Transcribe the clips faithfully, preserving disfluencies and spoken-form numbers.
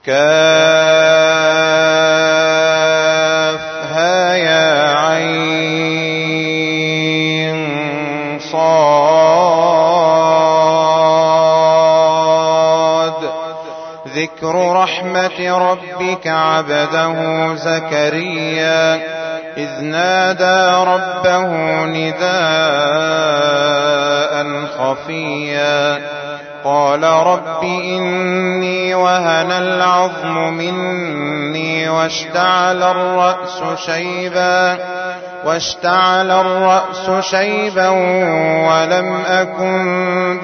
كافها يا عين صاد. ذكر رحمة ربك عبده زكريا إذ نادى ربه نداء خفيا قال رب إني وهن العظم مني واشتعل الرأس شيبا واشتعل الرأس شيبا ولم أكن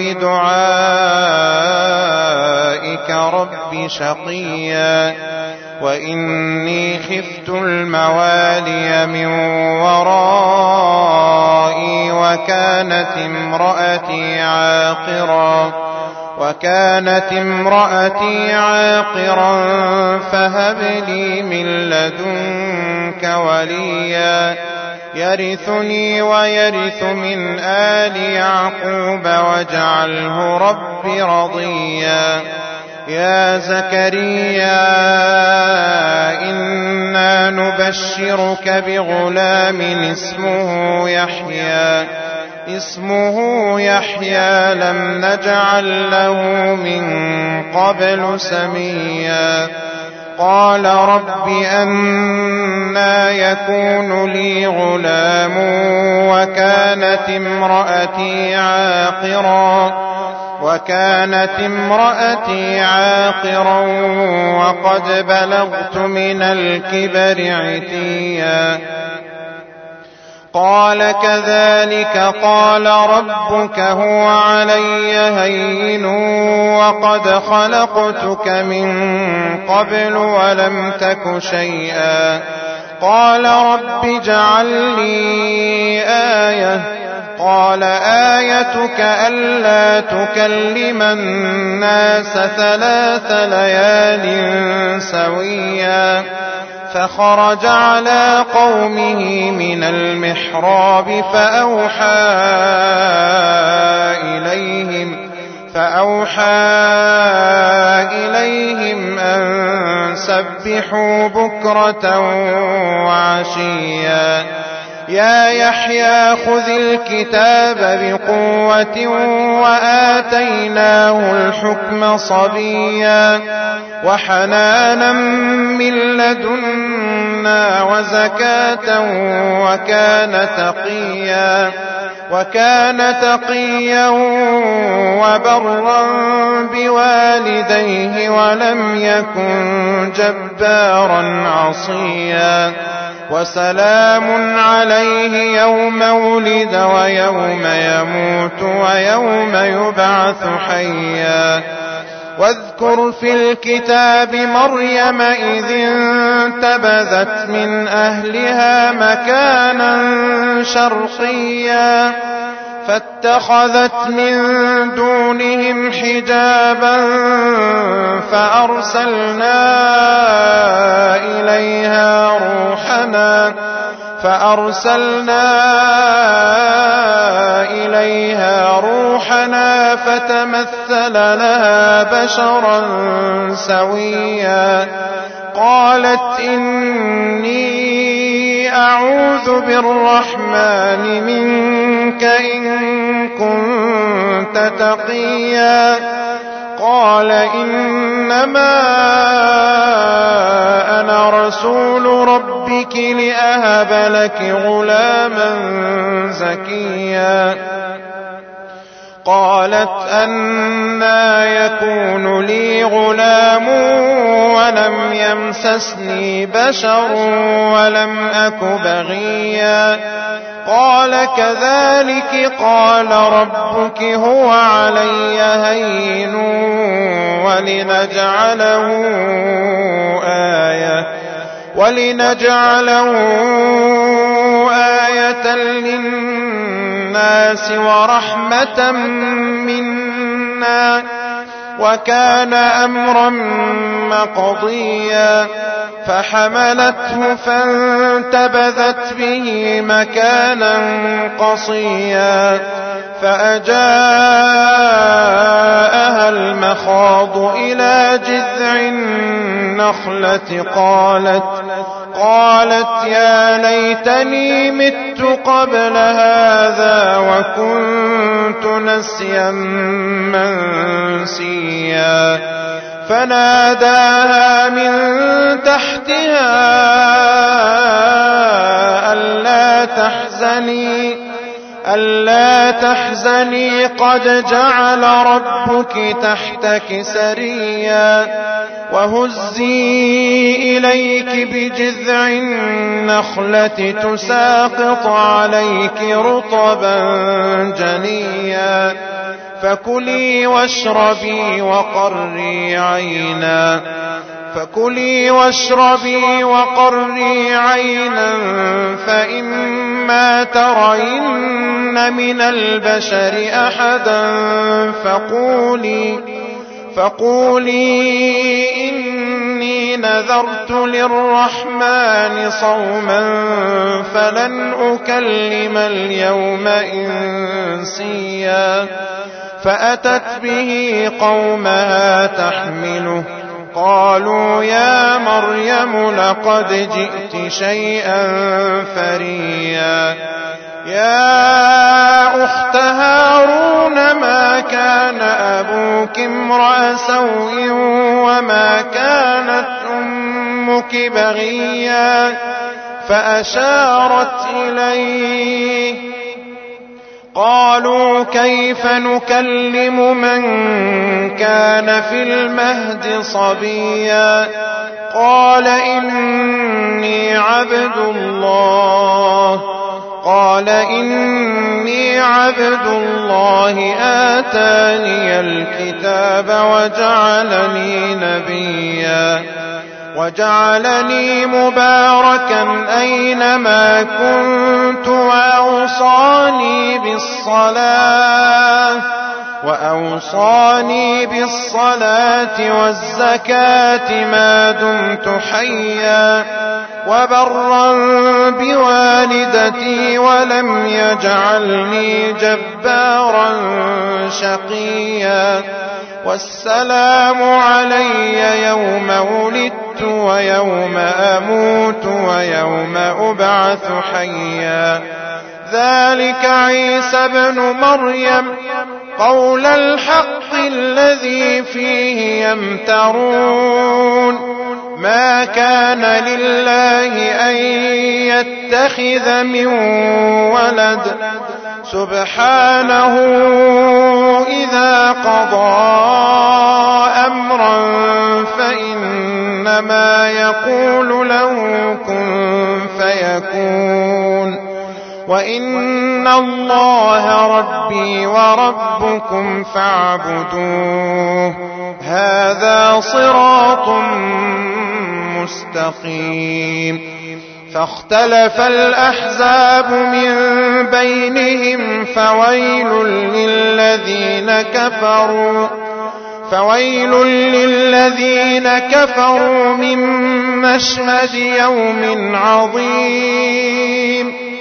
بدعائك رب شقيا وإني خفت الموالي من ورائي وكانت امرأتي عاقرا وكانت امرأتي عاقرا فهب لي من لدنك وليا يرثني ويرث من آل يعقوب واجعله رب رضيا. يا زكريا إنا نبشرك بغلام اسمه يحيى اسمه يحيى لم نجعل له من قبل سميا. قال رب أنى يكون لي غلام وكانت امرأتي عاقرا وكانت امرأتي عاقرا وقد بلغت من الكبر عتيا. قال كذلك قال ربك هو علي هين وقد خلقتك من قبل ولم تك شيئا. قال رب اجعل لي آية قال آيتك ألا تكلم الناس ثلاث ليال سويا. فخرج على قومه من المحراب فأوحى إليهم فأوحى إليهم أن سبحوا بكرة وعشيا. يا يحيى خذ الكتاب بقوة وآتيناه الحكم صبيا وحنانا من لدنا وزكاة وكان تقيا وكان تقيا وبرا بوالديه ولم يكن جبارا عصيا. وسلام عليه يوم ولد ويوم يموت ويوم يبعث حيا. واذكر في الكتاب مريم إذ انتبذت من أهلها مكانا شرقيا فاتخذت من دونهم حجابا فأرسلنا إليها روحنا فأرسلنا إليها روحنا فتمثل لها بشرا سويا. قالت إني أعوذ بالرحمن منك إن كنت تقيا. قال إنما أنا رسول ربك لأهب لك غلاما زكيا. قالت أنى يكون لي غلام ولم يمسسني بشر ولم أك بغيا. قال كذلك قال ربك هو علي هين ولنجعله آية ولنجعله آية للناس ورحمة منا وكان أمرا مقضيا. فحملته فانتبذت به مكانا قصيا فأجاءها المخاض إلى جذع النخلة قالت قالت يا ليتني مت قبل هذا وكنت نسيا منسيا فناداها من تحتها ألا تحزني ألا تحزني قد جعل ربك تحتك سريا وهزي إليك بجذع النخلة تساقط عليك رطبا جنيا فكلي واشربي وقري عينا فكلي واشربي وقري عينا فإما ترين من البشر أحدا فقولي فقولي إني نذرت للرحمن صوما فلن أكلم اليوم إنسيا فأتت به قومها تحمله قالوا يا مريم لقد جئت شيئا فريا يا أخت هارون ما كان أبوك امرأ سوء وما كانت أمك بغيا فأشارت إليه قالوا كيف نكلم من كان في المهد صبيا قال إني عبد الله قال إني عبد الله آتاني الكتاب وجعلني نبيا وجعلني مباركا أينما كنت وأوصاني بالصلاة وأوصاني بالصلاة والزكاة ما دمت حيا وبرا بوالدتي ولم يجعلني جبارا شقيا والسلام علي يوم ولدت ويوم أموت ويوم أبعث حيا ذلك عيسى ابن مريم قول الحق الذي فيه يمترون ما كان لله أن يتخذ من ولد سبحانه إذا قضى أمرا فإنما يقول له كن فيكون وإن الله ربي وربكم فاعبدوه هذا صراط مستقيم فاختلف الأحزاب من بينهم فويل للذين كفروا فويل للذين كفروا من مشهد يوم عظيم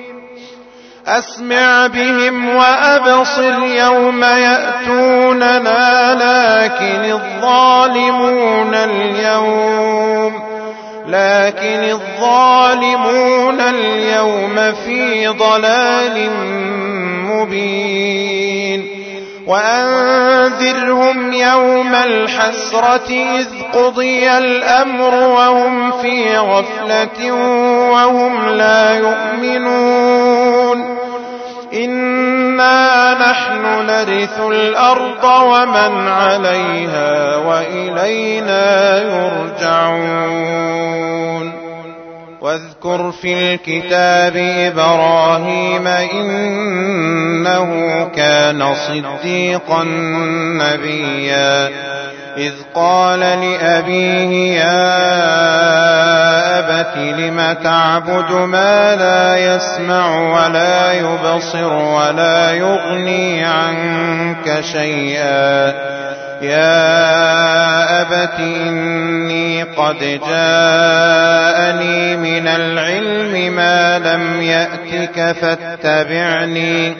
أسمع بهم وأبصر يوم يأتوننا لكن الظالمون اليوم لكن الظالمون اليوم في ضلال مبين وأنذرهم يوم الحسرة إذ قضي الأمر وهم في غفلة وهم لا يؤمنون إنا نحن نرث الأرض ومن عليها وإلينا يرجعون واذكر في الكتاب إبراهيم إنه كان صديقا نبيا إذ قال لأبيه يا أبت لم تعبد ما لا يسمع ولا يبصر ولا يغني عنك شيئا يا أبت إني قد جاءني من العلم ما لم يأتك فاتبعني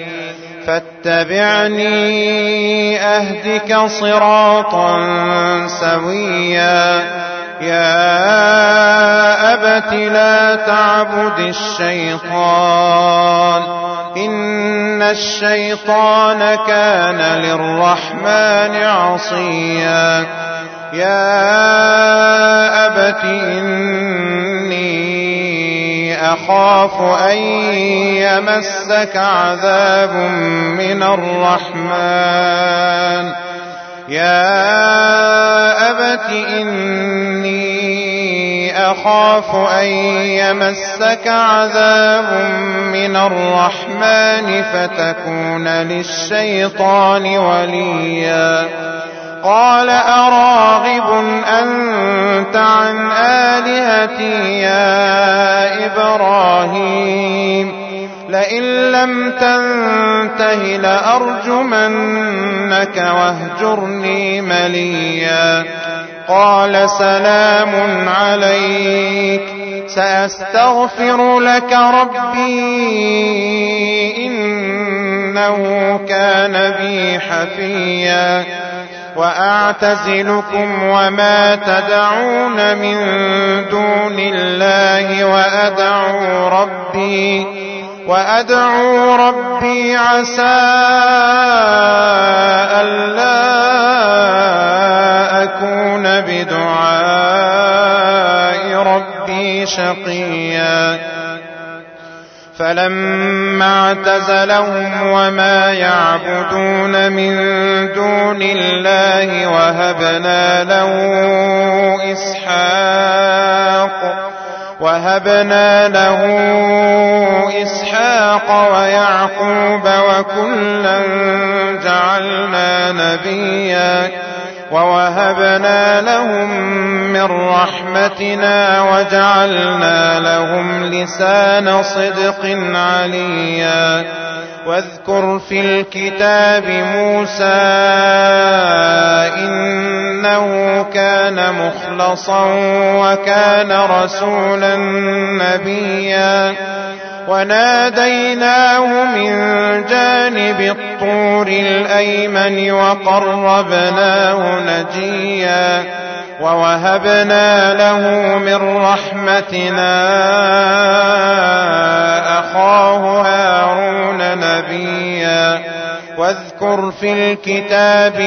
فاتبعني أهدك صراطا سويا يا أبت لا تعبد الشيطان إن الشيطان كان للرحمن عصيا يا أبت إني أخاف أن يمسك عذاب من الرحمن يا أبت إني أخاف أن يمسك عذاب من الرحمن فتكون للشيطان وليا قال أراغب أنت عن آلهتي يا إبراهيم لئن لم تنته لأرجمنك واهجرني مليا قال سلام عليك سأستغفر لك ربي إنه كان بي حفيا وأعتزلكم وما تدعون من دون الله وأدعو ربي وأدعو ربي عسى ألا أكون بدعاء ربي شقيا فلما اعتزلهم وما يعبدون من دون الله وهبنا له إسحاق وهبنا له إسحاق ويعقوب وكلا جعلنا نبيا ووهبنا لهم من رحمتنا وجعلنا لهم لسان صدق عليا واذكر في الكتاب موسى إنه كان مخلصا وكان رسولا نبيا وناديناه من جانب الطور الأيمن وقربناه نجيا ووهبنا له من رحمتنا أخاه هارون نبيا واذكر في الكتاب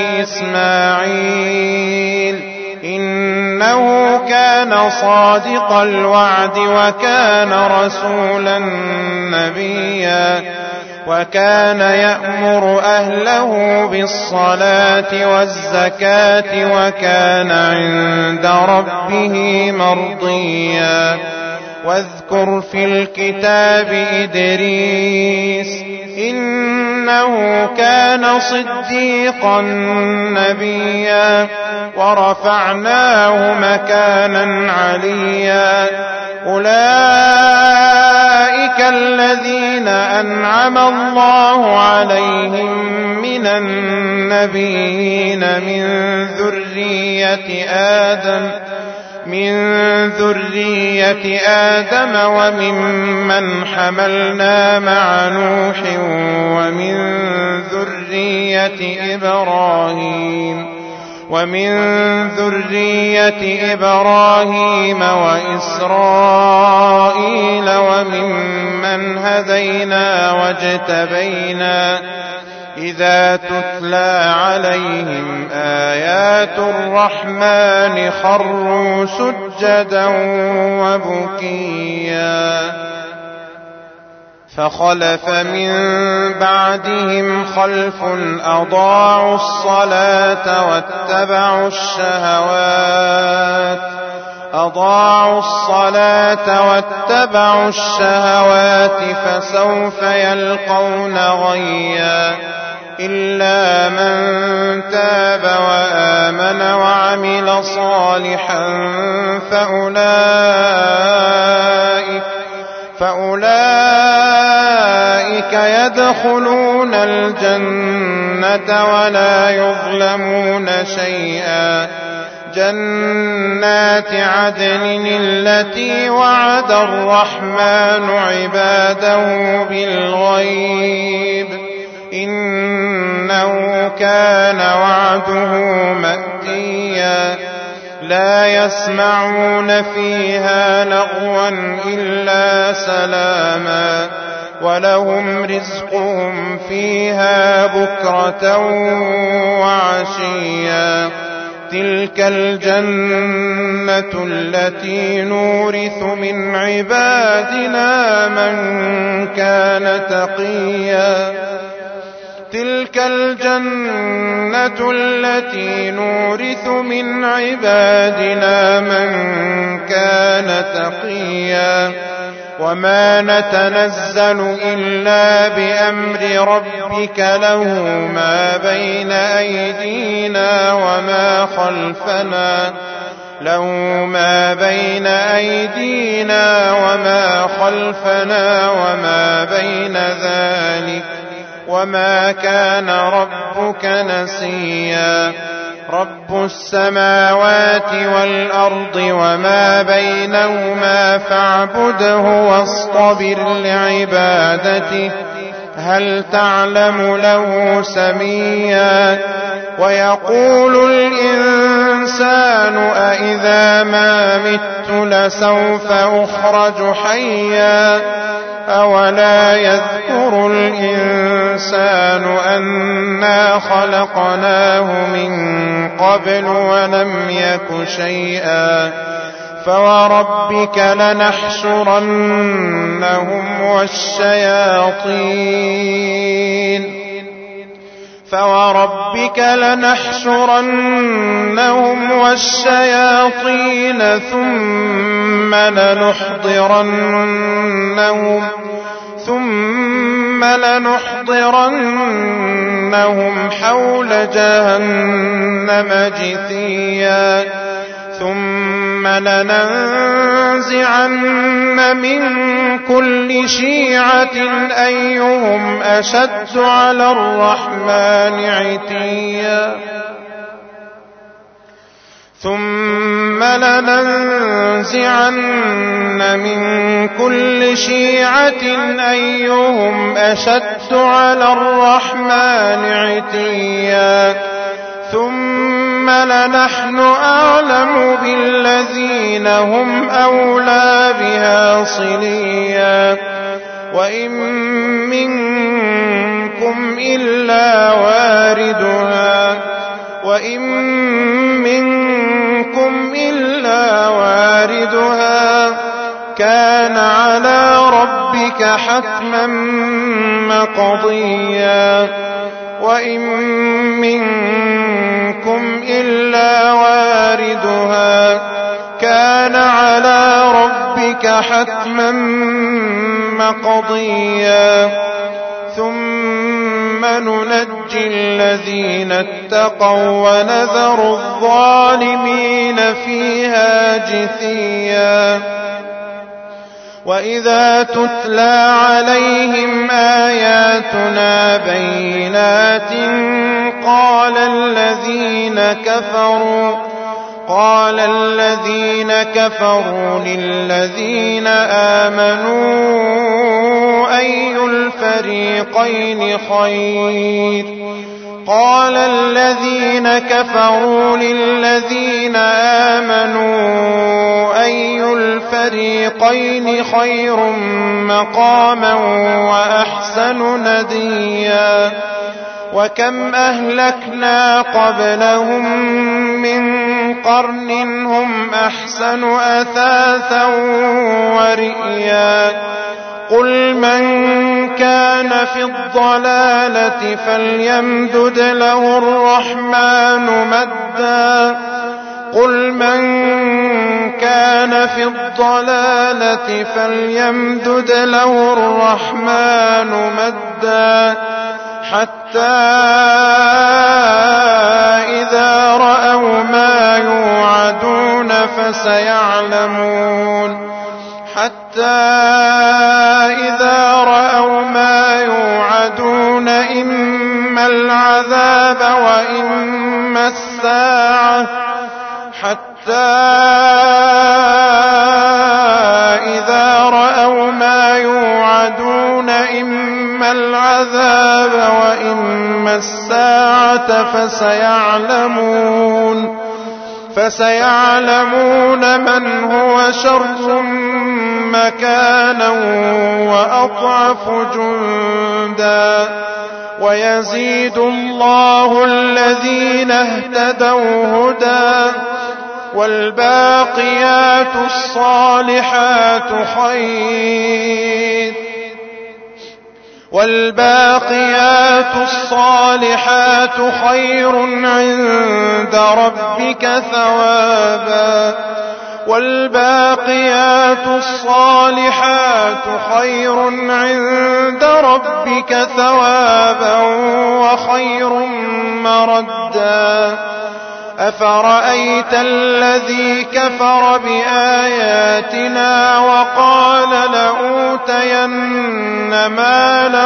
إسماعيل إنه كان صادق الوعد وكان رسولا نبيا وكان يأمر أهله بالصلاة والزكاة وكان عند ربه مرضيا واذكر في الكتاب إدريس إنه كان صديقا نبيا ورفعناه مكانا عليا أولئك الذين أنعم الله عليهم من النبيين من ذرية آدم من ذرية آدم وممن حملنا مع نوح ومن ذرية إبراهيم ومن ذرية إبراهيم وإسرائيل وممن هدينا واجتبينا إذا تتلى عليهم آيات الرحمن خروا سجدا وبكيا فخلف من بعدهم خلف أضاعوا الصلاة واتبعوا الشهوات أضاعوا الصلاة واتبعوا الشهوات فسوف يلقون غيا إلا من تاب وآمن وعمل صالحا فأولئك فأولئك يدخلون الجنة ولا يظلمون شيئا جنات عدن التي وعد الرحمن عباده بالغيب إنه كان وعده مأتيا لا يسمعون فيها لغوا إلا سلاما ولهم رزقهم فيها بكرة وعشيا تلك الجنة التي نورث من عبادنا من كان تقيا تلك الجنة التي نورث من عبادنا من كان تقيا وما نتنزل إلا بأمر ربك له ما بين أيدينا وما خلفنا له ما بين أيدينا وما خلفنا وما بين ذلك وما كان ربك نسيا رب السماوات والأرض وما بينهما فاعبده واصطبر لعبادته هل تعلم له سميا ويقول الإنسان أإذا ما مت لسوف أخرج حيا أولا يذكر الإنسان أنا خلقناه من قبل ولم يك شيئا فوربك لنحشرنهم والشياطين فوربك لنحشرنهم والشياطين ثم لنحضرنهم ثم لنحضرنهم حول جهنم جثيا ثم لننزعن من كل شيعة أيهم أشد على الرحمن عتيا ثم لننزعن من كل شيعة أيهم أشد على الرحمن عتيا ثم لنحن أعلم بالذين هم أولى بها صليا وإن منكم إلا واردها وإن منكم إلا واردها كان على ربك حتما مقضيا وإن منكم إلا واردها كان على ربك حتما مقضيا ثم ننجي الذين اتقوا ونذر الظالمين فيها جثيا وإذا تتلى عليهم آياتنا بينات قال الذين كفروا قال الذين كفروا للذين آمنوا أي الفريقين خير قال الذين كفروا للذين آمنوا أي الفريقين خير مقاما وأحسن نديا وكم أهلكنا قبلهم من قرن هم أحسن أثاثا ورئيا قل من كان في الضلالة فليمدد له الرحمن مدا قل من كان في الضلالة فليمدد له الرحمن مدا حتى إذا رأوا ما يوعدون فسيعلمون حتى إذا رأوا ما يوعدون إما العذاب وإما الساعة حتى إذا رأوا ما يوعدون إما العذاب وإما الساعة فسيعلمون فسيعلمون من هو شر مكانا وأضعف جندا ويزيد الله الذين اهتدوا هدى والباقيات الصالحات خير والباقيات الصالحات خير عند ربك ثوابا والباقيات الصالحات خير عند ربك ثوابا وخير مردا أفرأيت الذي كفر بآياتنا وقال لأوتين مالا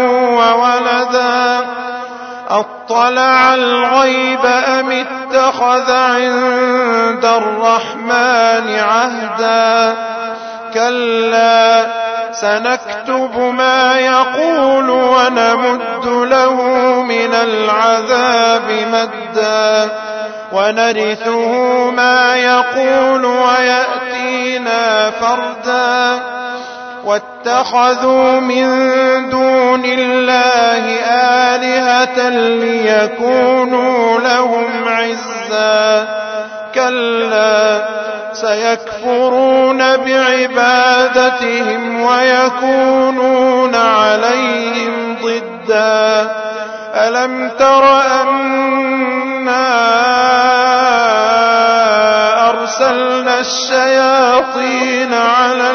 وولدا أطلع الغيب أم اتخذ عند الرحمن عهدا كلا سنكتب ما يقول ونمد له من العذاب مدا ونرثه ما يقول ويأتينا فردا واتخذوا من دون الله آلهة ليكونوا لهم عزا كلا سيكفرون بعبادتهم ويكونون عليهم ضدا ألم تر أنا أرسلنا الشياطين على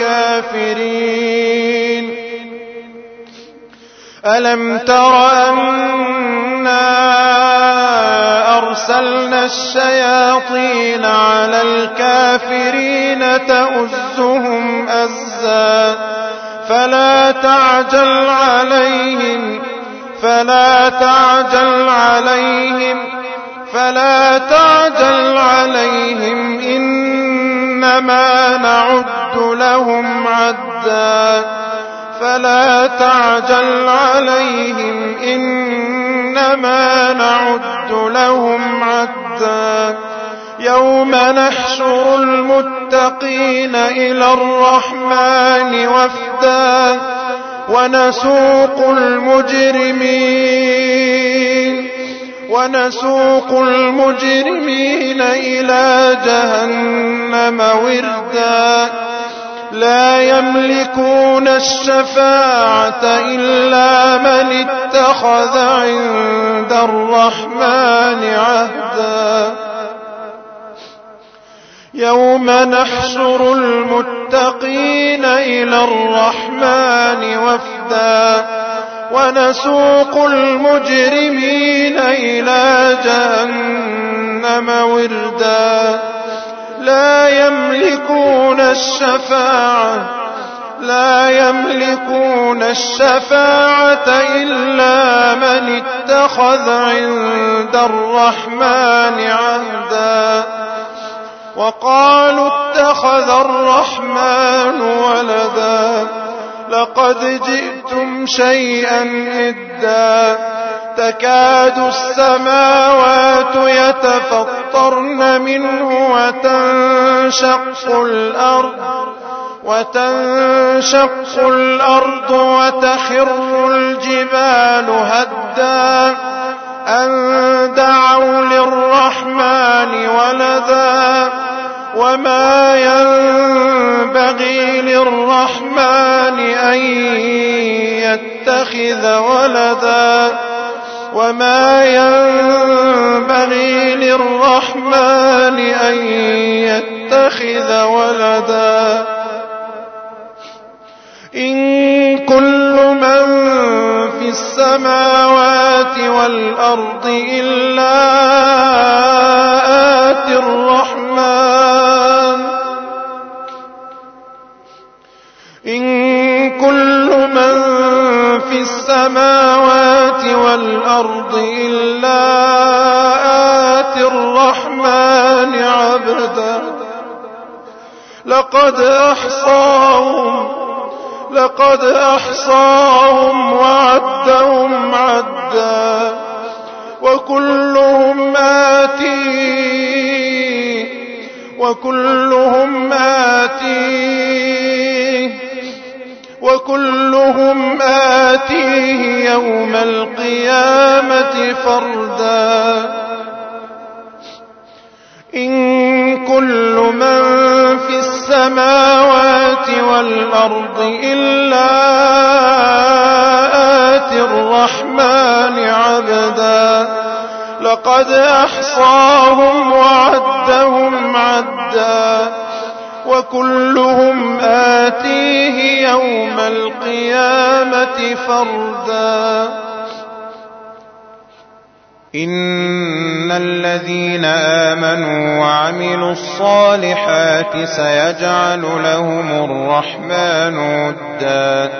الكافرين ألم تر أنا أرسلنا الشياطين على الكافرين تؤزهم أزا فلا تعجل عليهم فلا تعجل عليهم فلا تعجل عليهم إنما نعد لهم عدا فلا تعجل عليهم إنما نعد لهم عدا يوم نحشر المتقين إلى الرحمن وفدا ونسوق المجرمين ونسوق المجرمين إلى جهنم وردا لا يملكون الشفاعة إلا من اتخذ عند الرحمن عهدا يوم نحشر المتقين إلى الرحمن وفدا ونسوق المجرمين إلى جهنم وردا لا يملكون الشفاعة لا يملكون الشفاعة إلا من اتخذ عند الرحمن عهدا وقالوا اتخذ الرحمن ولدا لقد جئتم شيئا إدا تكاد السماوات يتفطرن منه وتنشق الأرض وتنشق الأرض وتخر الجبال هدا أن دعوا للرحمن ولدا وما ينبغي للرحمن أن يتخذ ولدا وما ينبغي للرحمن أن يتخذ ولدا إن كل من في السماوات والأرض إلا آتي الرحمن إن كل من في السماوات والأرض إلا آتي الرحمن عبدا لقد أحصاهم لقد أحصاهم وعدهم عدا وكلهم آتيه وكلهم آتيه وكلهم آتيه يوم القيامة فردا إن كل من في السماوات والأرض إلا آتي الرحمن عبدا لقد أحصاهم وعدهم عدا وكلهم آتيه يوم القيامة فردا إن الذين آمنوا وعملوا الصالحات سيجعل لهم الرحمن ودا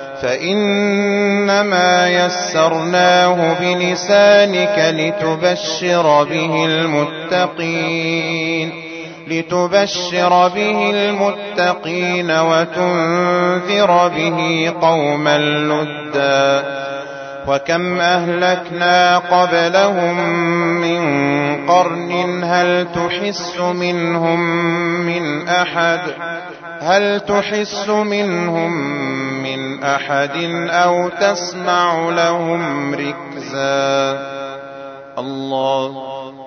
فإنما يسرناه بلسانك لتبشر به المتقين لتبشر به المتقين وتنذر به قوما لدا وكم أهلكنا قبلهم من قرن هل تحس منهم من أحد هل تحس منهم من أحد أو تسمع لهم ركزا الله